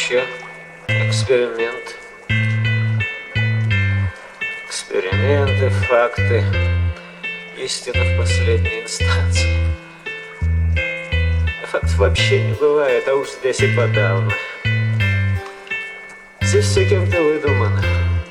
вообще эксперимент. Эксперименты, факты, истина в последней инстанции. Фактов вообще не бывает, а уж здесь и подавно. Здесь все кем-то выдумано.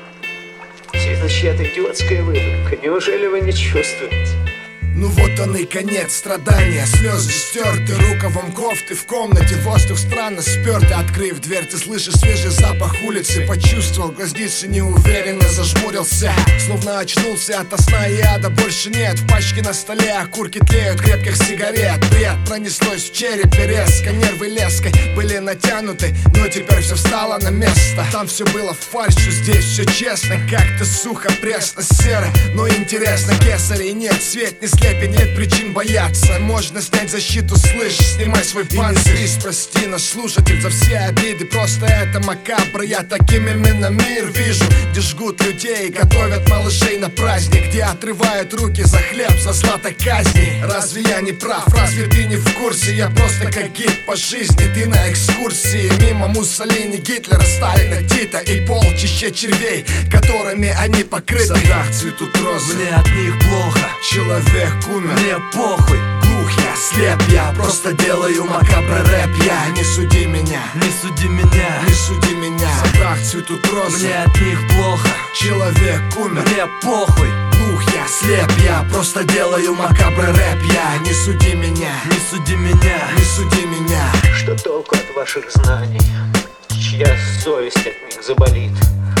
Все это чья-то идиотская выдумка. Неужели вы не чувствуете? Ну вот он и конец страдания. Слезы стерты рукавом кофты. В комнате воздух странно спертый. Открыв дверь, ты слышишь свежий запах улицы. Почувствовал, глазницы неуверенно зажмурился. Словно очнулся ото сна, и ада больше нет. В пачке на столе окурки тлеют крепких сигарет. Бред пронеслось в черепе резко. Нервы леской были натянуты, но теперь все встало на место. Там все было фальшью, здесь все честно. Как-то сухо, пресно, серо, но интересно. Кесарей нет, свет не след. Нет причин бояться. Можно снять защиту, слышь, снимай свой панцирь. Прости нас, слушатель, за все обиды. Просто это макабра, я таким именно мир вижу. Где жгут людей, готовят малышей на праздник. Где отрывают руки за хлеб, за златой казни. Разве я не прав, разве ты не в курсе? Я просто как гид по жизни, ты на экскурсии. Мимо Муссолини, Гитлера, Сталина, Тита и полчища червей, которыми они покрыты. В садах цветут розы, мне от них плохо. Человек умер, мне похуй. Глух я, слеп я, просто делаю макабро рэп. Я, не суди меня, не суди меня, не суди меня. В садах цветут розы, мне от них плохо. Человек умер, мне похуй. Глух я, слеп я, просто делаю макабро рэп. Я, не суди меня, не суди меня, не суди меня. Что толку от ваших знаний? Чья совесть от них заболит?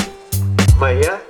Моя?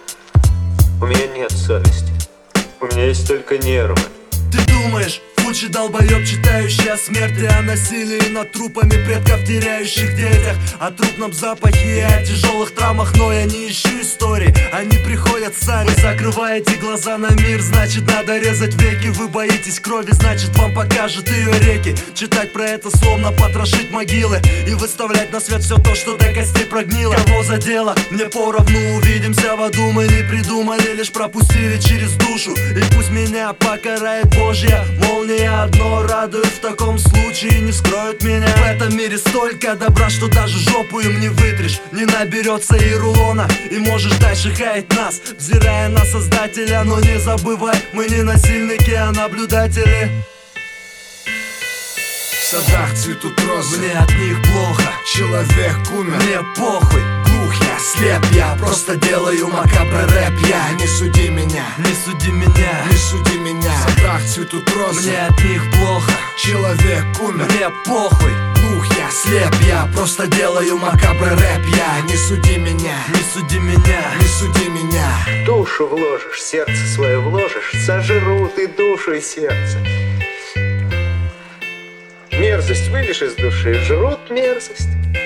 У меня нет совести. У меня есть только нервы. Ты думаешь, Фучи долбоёб, читающий о смерти, о насилии над трупами предков, теряющих детях, о трупном запахе и о тяжелых травмах. Но я не ищу истории, они приходят сами. Вы закрываете глаза на мир, значит надо резать веки. Вы боитесь крови, значит вам покажут ее реки. Читать про это словно потрошить могилы и выставлять на свет все то, что до костей прогнило. Кого задело, мне поровну, увидимся в аду. Мы не придумали, лишь пропустили через душу. И пусть меня покарает Божья молния. Одно радует, в таком случае не скроют меня. В этом мире столько добра, что даже жопу им не вытрешь. Не наберется и рулона, и можешь дальше хаять нас, взирая на создателя. Но не забывай, мы не насильники, а наблюдатели. В садах цветут розы, мне от них плохо. Человек умер, мне похуй. Глух я, слеп я, просто делаю макабро рэп. Я, не суди меня, не суди меня, не суди меня. В садах цветут розы, мне от них плохо. Человек умер, мне похуй. Глух я, слеп я, просто делаю макабро рэп. Я, не суди меня, не суди меня, не суди меня. Душу вложишь, сердце свое вложишь, сожрут и душу, и сердце. Мерзость вылишь из души, жрут мерзость.